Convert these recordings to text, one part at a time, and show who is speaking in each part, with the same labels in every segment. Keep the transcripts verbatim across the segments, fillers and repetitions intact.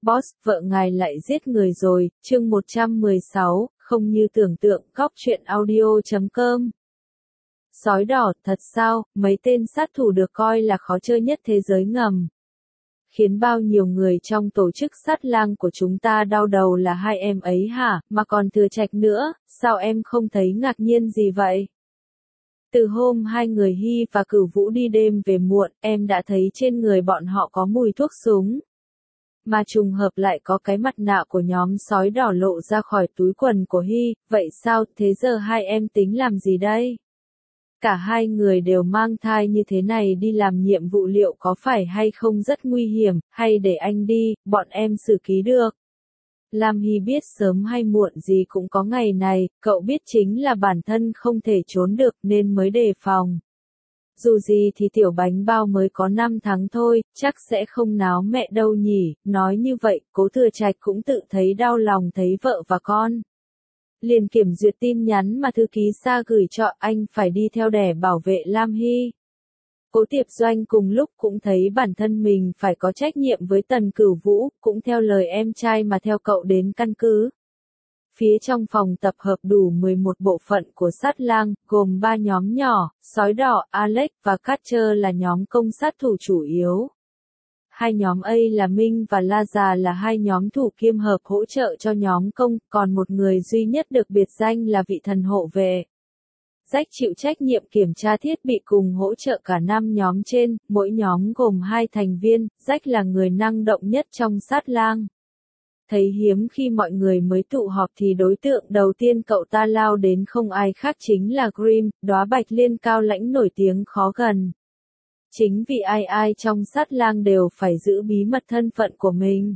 Speaker 1: Boss, vợ ngài lại giết người rồi, chương một trăm mười sáu, không như tưởng tượng, cóc truyện audio chấm com. Sói đỏ, thật sao, mấy tên sát thủ được coi là khó chơi nhất thế giới ngầm. Khiến bao nhiêu người trong tổ chức sát lang của chúng ta đau đầu là hai em ấy hả, mà còn Thừa Trạch nữa, sao em không thấy ngạc nhiên gì vậy? Từ hôm hai người Hy và Cửu Vũ đi đêm về muộn, em đã thấy trên người bọn họ có mùi thuốc súng. Mà trùng hợp lại có cái mặt nạ của nhóm sói đỏ lộ ra khỏi túi quần của Hy, vậy sao, thế giờ hai em tính làm gì đây? Cả hai người đều mang thai như thế này đi làm nhiệm vụ liệu có phải hay không rất nguy hiểm, hay để anh đi, bọn em xử ký được. Lam Hy biết sớm hay muộn gì cũng có ngày này, cậu biết chính là bản thân không thể trốn được nên mới đề phòng. Dù gì thì tiểu bánh bao mới có năm tháng thôi, chắc sẽ không náo mẹ đâu nhỉ, nói như vậy, Cố Thừa Trạch cũng tự thấy đau lòng thấy vợ và con. Liền kiểm duyệt tin nhắn mà thư ký Sa gửi cho anh phải đi theo để bảo vệ Lam Hy. Cố Tiệp Doanh cùng lúc cũng thấy bản thân mình phải có trách nhiệm với Tần Cửu Vũ, cũng theo lời em trai mà theo cậu đến căn cứ. Phía trong phòng tập hợp đủ mười một bộ phận của sát lang, gồm ba nhóm nhỏ, Sói Đỏ, Alex và Catcher là nhóm công sát thủ chủ yếu. Hai nhóm A là Minh và La Già là hai nhóm thủ kiêm hợp hỗ trợ cho nhóm công, còn một người duy nhất được biệt danh là vị thần hộ vệ. Jack chịu trách nhiệm kiểm tra thiết bị cùng hỗ trợ cả năm nhóm trên, mỗi nhóm gồm hai thành viên, Jack là người năng động nhất trong sát lang. Thấy hiếm khi mọi người mới tụ họp thì đối tượng đầu tiên cậu ta lao đến không ai khác chính là Grim, đóa bạch liên cao lãnh nổi tiếng khó gần. Chính vì ai ai trong sát lang đều phải giữ bí mật thân phận của mình.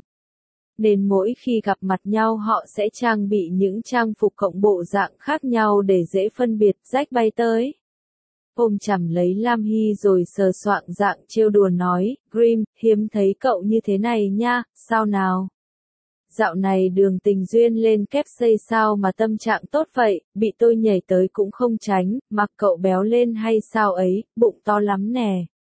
Speaker 1: Nên mỗi khi gặp mặt nhau họ sẽ trang bị những trang phục cộng bộ dạng khác nhau để dễ phân biệt. Jack bay tới, ôm chầm lấy Lam Hy rồi sờ soạng dạng trêu đùa nói, Grim, hiếm thấy cậu như thế này nha, sao nào? Dạo này đường tình duyên lên kép xây sao mà tâm trạng tốt vậy, bị tôi nhảy tới cũng không tránh, mặc cậu béo lên hay sao ấy, bụng to lắm nè.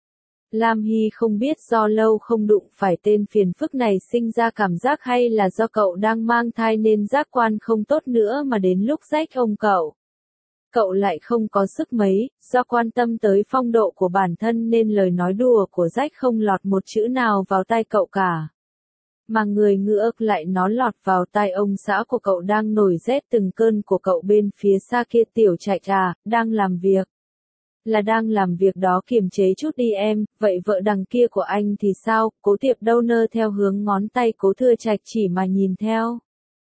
Speaker 1: Lam Hy không biết do lâu không đụng phải tên phiền phức này sinh ra cảm giác hay là do cậu đang mang thai nên giác quan không tốt nữa mà đến lúc rách ông cậu. Cậu lại không có sức mấy, do quan tâm tới phong độ của bản thân nên lời nói đùa của Jack không lọt một chữ nào vào tai cậu cả. Mà người ngược lại nó lọt vào tai ông xã của cậu đang nổi rét từng cơn của cậu bên phía xa kia. Tiểu Trạch à, đang làm việc. Là đang làm việc đó, kiềm chế chút đi em, vậy vợ đằng kia của anh thì sao? Cố Tiệp đâu nơ theo hướng ngón tay Cố Thừa Trạch chỉ mà nhìn theo.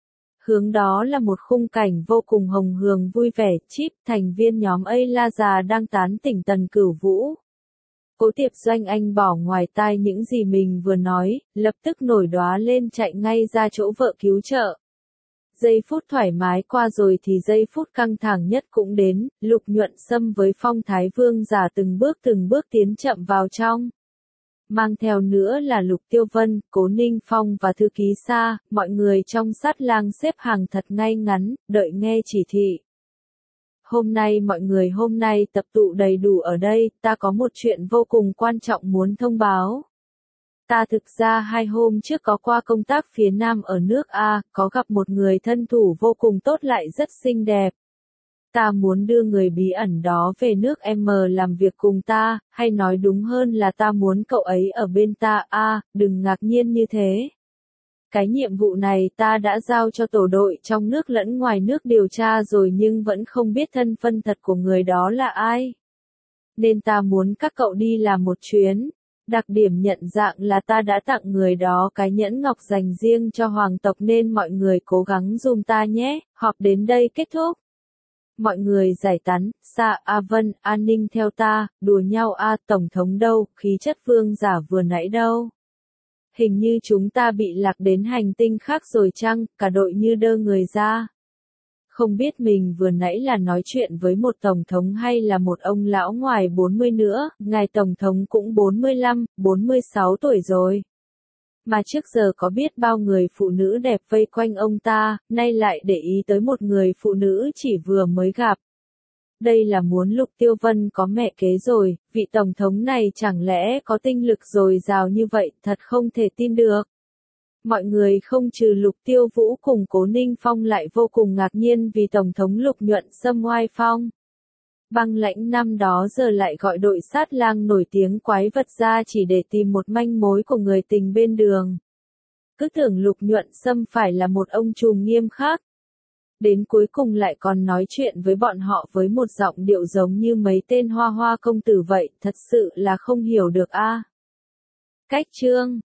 Speaker 1: Hướng đó là một khung cảnh vô cùng hồng hường vui vẻ. Chip, thành viên nhóm A La Già đang tán tỉnh Tần Cửu Vũ. Cố Tiệp Doanh anh bỏ ngoài tai những gì mình vừa nói, lập tức nổi đóa lên chạy ngay ra chỗ vợ cứu trợ. Giây phút thoải mái qua rồi thì giây phút căng thẳng nhất cũng đến, Lục Nhuận Sâm với Phong Thái Vương giả từng bước từng bước tiến chậm vào trong. Mang theo nữa là Lục Tiêu Vân, Cố Ninh Phong và thư ký Sa, mọi người trong sát lang xếp hàng thật ngay ngắn, đợi nghe chỉ thị. Hôm nay mọi người hôm nay tập tụ đầy đủ ở đây, ta có một chuyện vô cùng quan trọng muốn thông báo. Ta thực ra hai hôm trước có qua công tác phía Nam ở nước A, có gặp một người thân thủ vô cùng tốt lại rất xinh đẹp. Ta muốn đưa người bí ẩn đó về nước M làm việc cùng ta, hay nói đúng hơn là ta muốn cậu ấy ở bên ta. A, đừng ngạc nhiên như thế. Cái nhiệm vụ này ta đã giao cho tổ đội trong nước lẫn ngoài nước điều tra rồi nhưng vẫn không biết thân phận thật của người đó là ai. Nên ta muốn các cậu đi làm một chuyến. Đặc điểm nhận dạng là ta đã tặng người đó cái nhẫn ngọc dành riêng cho hoàng tộc nên mọi người cố gắng giùm ta nhé. Họp đến đây kết thúc. Mọi người giải tán. Sa, A Vân, An Ninh theo ta, đùa nhau. A, Tổng thống đâu, khí chất vương giả vừa nãy đâu. Hình như chúng ta bị lạc đến hành tinh khác rồi chăng, cả đội như đơ người ra. Không biết mình vừa nãy là nói chuyện với một tổng thống hay là một ông lão ngoài bốn mươi nữa, ngài tổng thống cũng bốn mươi lăm, bốn mươi sáu tuổi rồi. Mà trước giờ có biết bao người phụ nữ đẹp vây quanh ông ta, nay lại để ý tới một người phụ nữ chỉ vừa mới gặp. Đây là muốn Lục Tiêu Vân có mẹ kế rồi, vị tổng thống này chẳng lẽ có tinh lực dồi dào như vậy, thật không thể tin được. Mọi người không trừ Lục Tiêu Vũ cùng Cố Ninh Phong lại vô cùng ngạc nhiên vì Tổng thống Lục Nhuận Sâm oai phong. Băng Lãnh năm đó giờ lại gọi đội sát lang nổi tiếng quái vật ra chỉ để tìm một manh mối của người tình bên đường. Cứ tưởng Lục Nhuận Sâm phải là một ông trùm nghiêm khắc. Đến cuối cùng lại còn nói chuyện với bọn họ với một giọng điệu giống như mấy tên hoa hoa công tử vậy, thật sự là không hiểu được a. Cách chương